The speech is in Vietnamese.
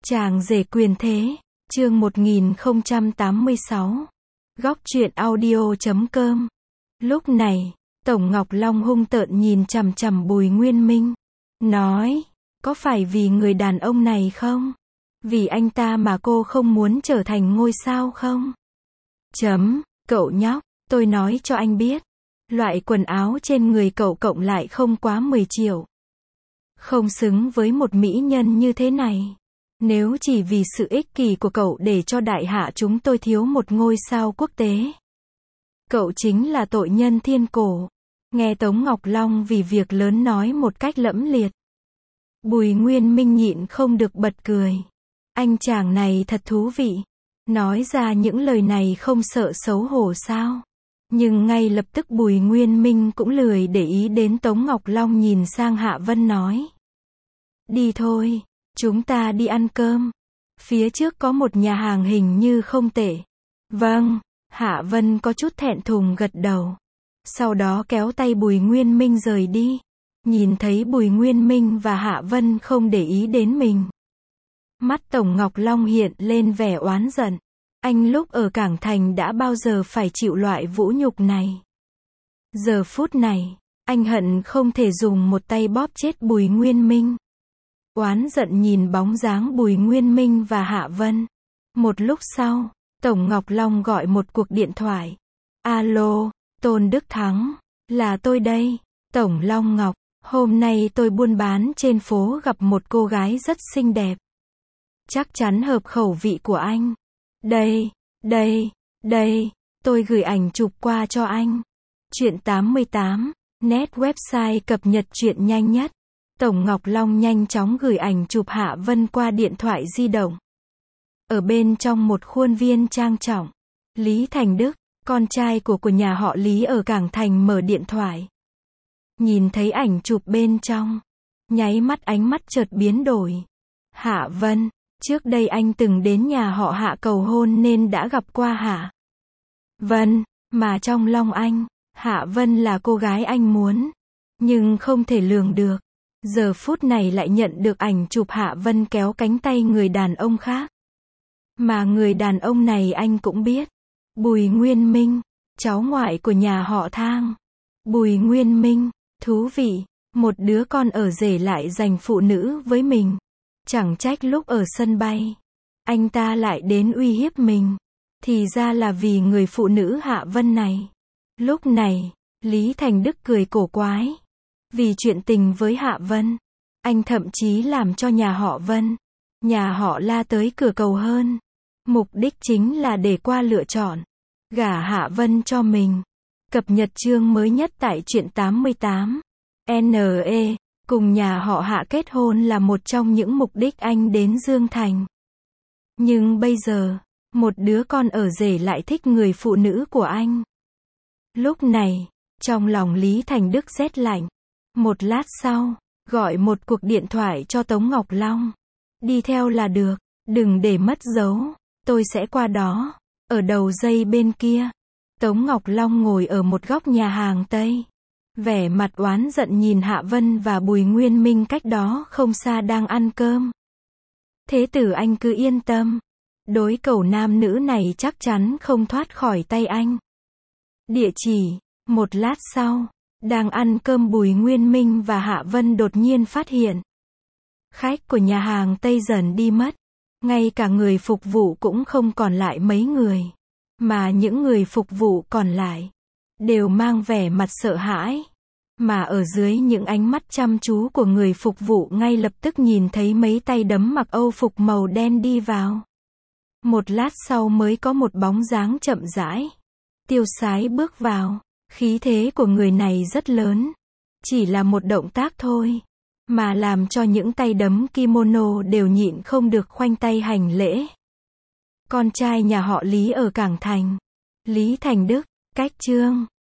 Chàng rể quyền thế, chương 1086. Góc truyện audio.com. Lúc này, Tổng Ngọc Long hung tợn nhìn chằm chằm Bùi Nguyên Minh. Nói, có phải vì người đàn ông này không? Vì anh ta mà cô không muốn trở thành ngôi sao không? Cậu nhóc, tôi nói cho anh biết. Loại quần áo trên người cậu cộng lại không quá 10 triệu. Không xứng với một mỹ nhân như thế này. Nếu chỉ vì sự ích kỷ của cậu để cho đại hạ chúng tôi thiếu một ngôi sao quốc tế, cậu chính là tội nhân thiên cổ. Nghe Tống Ngọc Long vì việc lớn nói một cách lẫm liệt, Bùi Nguyên Minh nhịn không được bật cười. Anh chàng này thật thú vị. Nói ra những lời này không sợ xấu hổ sao? Nhưng ngay lập tức Bùi Nguyên Minh cũng lười để ý đến Tống Ngọc Long, nhìn sang Hạ Vân nói. Đi thôi, chúng ta đi ăn cơm. Phía trước có một nhà hàng hình như không tệ. Vâng, Hạ Vân có chút thẹn thùng gật đầu. Sau đó kéo tay Bùi Nguyên Minh rời đi. Nhìn thấy Bùi Nguyên Minh và Hạ Vân không để ý đến mình, mắt Tổng Ngọc Long hiện lên vẻ oán giận. Anh lúc ở Cảng Thành đã bao giờ phải chịu loại vũ nhục này. Giờ phút này, anh hận không thể dùng một tay bóp chết Bùi Nguyên Minh. Oán giận nhìn bóng dáng Bùi Nguyên Minh và Hạ Vân. Một lúc sau, Tổng Ngọc Long gọi một cuộc điện thoại. Alo, Tôn Đức Thắng, là tôi đây. Tổng Long Ngọc, hôm nay tôi buôn bán trên phố gặp một cô gái rất xinh đẹp. Chắc chắn hợp khẩu vị của anh. Đây, tôi gửi ảnh chụp qua cho anh. Chuyện 88, net website cập nhật truyện nhanh nhất. Tổng Ngọc Long nhanh chóng gửi ảnh chụp Hạ Vân qua điện thoại di động. Ở bên trong một khuôn viên trang trọng, Lý Thành Đức, con trai của nhà họ Lý ở Cảng Thành mở điện thoại. Nhìn thấy ảnh chụp bên trong, nháy mắt ánh mắt chợt biến đổi. Hạ Vân, trước đây anh từng đến nhà họ Hạ cầu hôn nên đã gặp qua Hạ Vân, mà trong lòng anh, Hạ Vân là cô gái anh muốn. Nhưng không thể lường được, giờ phút này lại nhận được ảnh chụp Hạ Vân kéo cánh tay người đàn ông khác. Mà người đàn ông này anh cũng biết. Bùi Nguyên Minh, cháu ngoại của nhà họ Thang. Bùi Nguyên Minh, thú vị, một đứa con ở rể lại giành phụ nữ với mình. Chẳng trách lúc ở sân bay, anh ta lại đến uy hiếp mình. Thì ra là vì người phụ nữ Hạ Vân này. Lúc này, Lý Thành Đức cười cổ quái. Vì chuyện tình với Hạ Vân, anh thậm chí làm cho nhà họ Vân, nhà họ La tới cửa cầu hơn. Mục đích chính là để qua lựa chọn gả Hạ Vân cho mình. Cập nhật chương mới nhất tại truyện 88. NE, cùng nhà họ Hạ kết hôn là một trong những mục đích anh đến Dương Thành. Nhưng bây giờ, một đứa con ở rể lại thích người phụ nữ của anh. Lúc này, trong lòng Lý Thành Đức rét lạnh. Một lát sau, gọi một cuộc điện thoại cho Tống Ngọc Long. Đi theo là được, đừng để mất dấu, tôi sẽ qua đó. Ở đầu dây bên kia, Tống Ngọc Long ngồi ở một góc nhà hàng Tây. Vẻ mặt oán giận nhìn Hạ Vân và Bùi Nguyên Minh cách đó không xa đang ăn cơm. Thế tử anh cứ yên tâm. Đối cầu nam nữ này chắc chắn không thoát khỏi tay anh. Địa chỉ. Một lát sau, đang ăn cơm Bùi Nguyên Minh và Hạ Vân đột nhiên phát hiện. Khách của nhà hàng Tây dần đi mất. Ngay cả người phục vụ cũng không còn lại mấy người. Mà những người phục vụ còn lại đều mang vẻ mặt sợ hãi. Mà ở dưới những ánh mắt chăm chú của người phục vụ ngay lập tức nhìn thấy mấy tay đấm mặc Âu phục màu đen đi vào. Một lát sau mới có một bóng dáng chậm rãi, tiêu sái bước vào. Khí thế của người này rất lớn. Chỉ là một động tác thôi, mà làm cho những tay đấm kimono đều nhịn không được khoanh tay hành lễ. Con trai nhà họ Lý ở Cảng Thành, Lý Thành Đức, cách chương